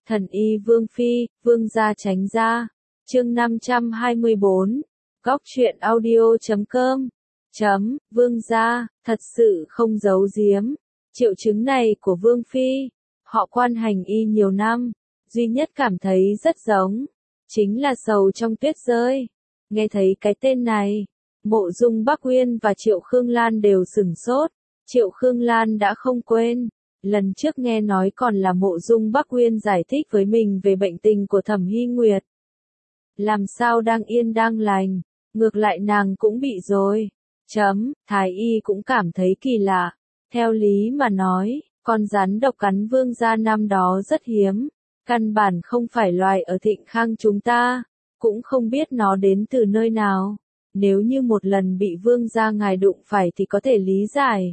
Thần y Vương Phi, Vương gia tránh ra. Chương 524. Góc truyện audio.com. Vương gia, thật sự không giấu giếm. Triệu chứng này của Vương Phi, họ quan hành y nhiều năm, duy nhất cảm thấy rất giống, chính là sầu trong tuyết rơi. Nghe thấy cái tên này, Mộ Dung Bắc Uyên và Triệu Khương Lan đều sửng sốt. Triệu Khương Lan đã không quên, lần trước nghe nói còn là Mộ Dung Bắc Uyên giải thích với mình về bệnh tình của Thẩm Hy Nguyệt. Làm sao đang yên đang lành, ngược lại nàng cũng bị rồi. Thái y cũng cảm thấy kỳ lạ. Theo lý mà nói, con rắn độc cắn Vương gia năm đó rất hiếm, căn bản không phải loài ở Thịnh Khang chúng ta, cũng không biết nó đến từ nơi nào. Nếu như một lần bị Vương gia ngài đụng phải thì có thể lý giải.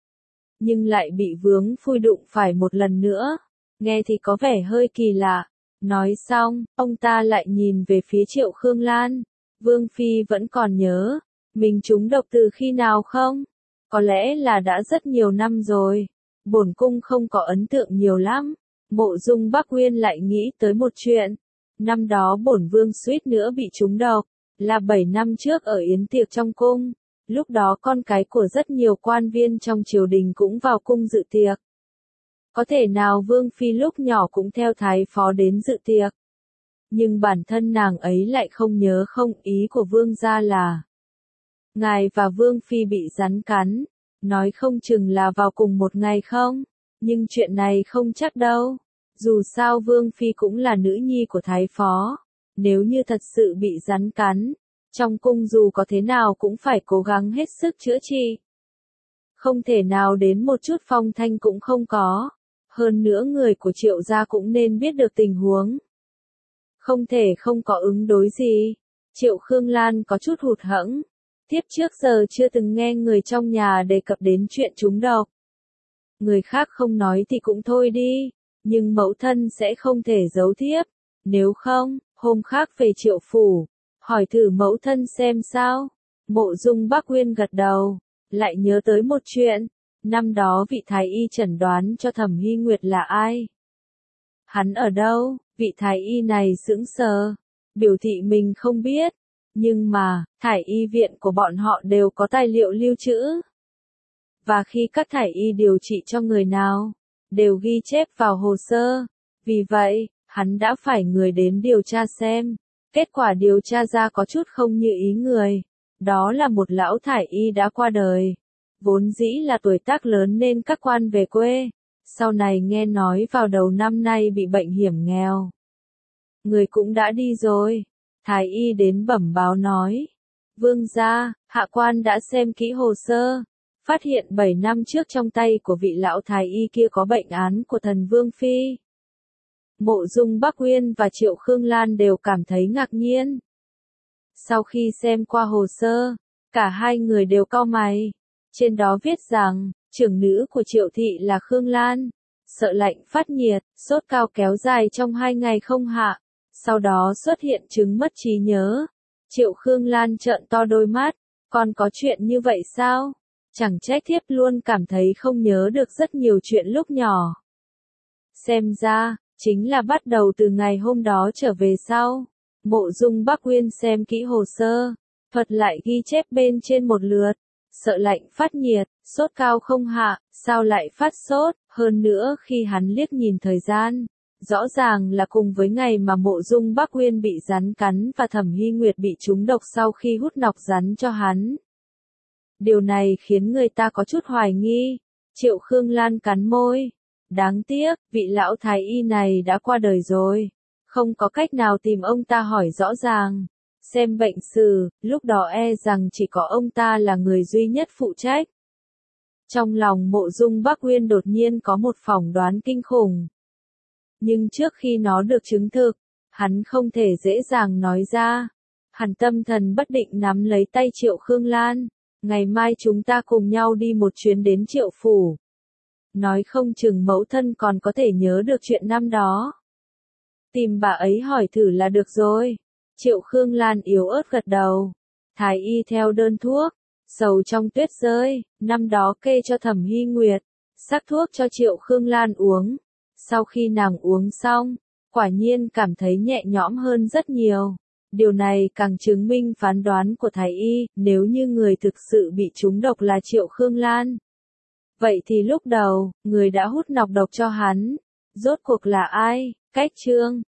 Nhưng lại bị Vướng Phui đụng phải một lần nữa, nghe thì có vẻ hơi kỳ lạ. Nói xong, ông ta lại nhìn về phía Triệu Khương Lan. Vương Phi vẫn còn nhớ, mình trúng độc từ khi nào không? Có lẽ là đã rất nhiều năm rồi. Bổn cung không có ấn tượng nhiều lắm. Mộ Dung Bắc Uyên lại nghĩ tới một chuyện. Năm đó bổn vương suýt nữa bị trúng độc, là 7 năm trước ở yến tiệc trong cung. Lúc đó con cái của rất nhiều quan viên trong triều đình cũng vào cung dự tiệc. Có thể nào Vương Phi lúc nhỏ cũng theo thái phó đến dự tiệc. Nhưng bản thân nàng ấy lại không nhớ không, ý của Vương gia là ngài và Vương Phi bị rắn cắn, nói không chừng là vào cùng một ngày không? Nhưng chuyện này không chắc đâu. Dù sao Vương Phi cũng là nữ nhi của thái phó. Nếu như thật sự bị rắn cắn, trong cung dù có thế nào cũng phải cố gắng hết sức chữa trị. Không thể nào đến một chút phong thanh cũng không có. Hơn nữa người của Triệu gia cũng nên biết được tình huống. Không thể không có ứng đối gì. Triệu Khương Lan có chút hụt hẫng. Tiếp trước giờ chưa từng nghe người trong nhà đề cập đến chuyện trúng độc. Người khác không nói thì cũng thôi đi, nhưng mẫu thân sẽ không thể giấu thiếp. Nếu không, hôm khác về Triệu phủ, hỏi thử mẫu thân xem sao. Mộ Dung Bắc Uyên gật đầu, lại nhớ tới một chuyện. Năm đó vị thái y chẩn đoán cho Thẩm Hy Nguyệt là ai? Hắn ở đâu? Vị thái y này sững sờ, biểu thị mình không biết. Nhưng mà, thải y viện của bọn họ đều có tài liệu lưu trữ. Và khi các thải y điều trị cho người nào, đều ghi chép vào hồ sơ. Vì vậy, hắn đã phải người đến điều tra xem. Kết quả điều tra ra có chút không như ý người. Đó là một lão thải y đã qua đời. Vốn dĩ là tuổi tác lớn nên các quan về quê. Sau này nghe nói vào đầu năm nay bị bệnh hiểm nghèo. Người cũng đã đi rồi. Thái y đến bẩm báo nói. Vương gia, hạ quan đã xem kỹ hồ sơ. Phát hiện 7 năm trước trong tay của vị lão thái y kia có bệnh án của thần Vương Phi. Mộ Dung Bắc Uyên và Triệu Khương Lan đều cảm thấy ngạc nhiên. Sau khi xem qua hồ sơ, cả hai người đều cau mày. Trên đó viết rằng, trưởng nữ của Triệu thị là Khương Lan. Sợ lạnh phát nhiệt, sốt cao kéo dài trong 2 ngày không hạ. Sau đó xuất hiện chứng mất trí nhớ. Triệu Khương Lan trợn to đôi mắt. Còn có chuyện như vậy sao? Chẳng trách thiếp luôn cảm thấy không nhớ được rất nhiều chuyện lúc nhỏ. Xem ra, chính là bắt đầu từ ngày hôm đó trở về sau. Mộ Dung Bắc Uyên xem kỹ hồ sơ, thuật lại ghi chép bên trên một lượt. Sợ lạnh phát nhiệt, sốt cao không hạ, sao lại phát sốt? Hơn nữa khi hắn liếc nhìn thời gian, rõ ràng là cùng với ngày mà Mộ Dung Bắc Uyên bị rắn cắn và Thẩm Hy Nguyệt bị trúng độc sau khi hút nọc rắn cho hắn. Điều này khiến người ta có chút hoài nghi. Triệu Khương Lan cắn môi. Đáng tiếc, vị lão thái y này đã qua đời rồi. Không có cách nào tìm ông ta hỏi rõ ràng. Xem bệnh sử, lúc đó e rằng chỉ có ông ta là người duy nhất phụ trách. Trong lòng Mộ Dung Bắc Uyên đột nhiên có một phỏng đoán kinh khủng. Nhưng trước khi nó được chứng thực, hắn không thể dễ dàng nói ra. Hắn tâm thần bất định nắm lấy tay Triệu Khương Lan. Ngày mai chúng ta cùng nhau đi một chuyến đến Triệu phủ. Nói không chừng mẫu thân còn có thể nhớ được chuyện năm đó. Tìm bà ấy hỏi thử là được rồi. Triệu Khương Lan yếu ớt gật đầu. Thái y theo đơn thuốc. Sầu trong tuyết rơi, năm đó kê cho Thẩm Hy Nguyệt. Sắc thuốc cho Triệu Khương Lan uống. Sau khi nàng uống xong, quả nhiên cảm thấy nhẹ nhõm hơn rất nhiều. Điều này càng chứng minh phán đoán của Thái Y, nếu như người thực sự bị trúng độc là Triệu Khương Lan. Vậy thì lúc đầu, người đã hút nọc độc cho hắn, rốt cuộc là ai? Cách chương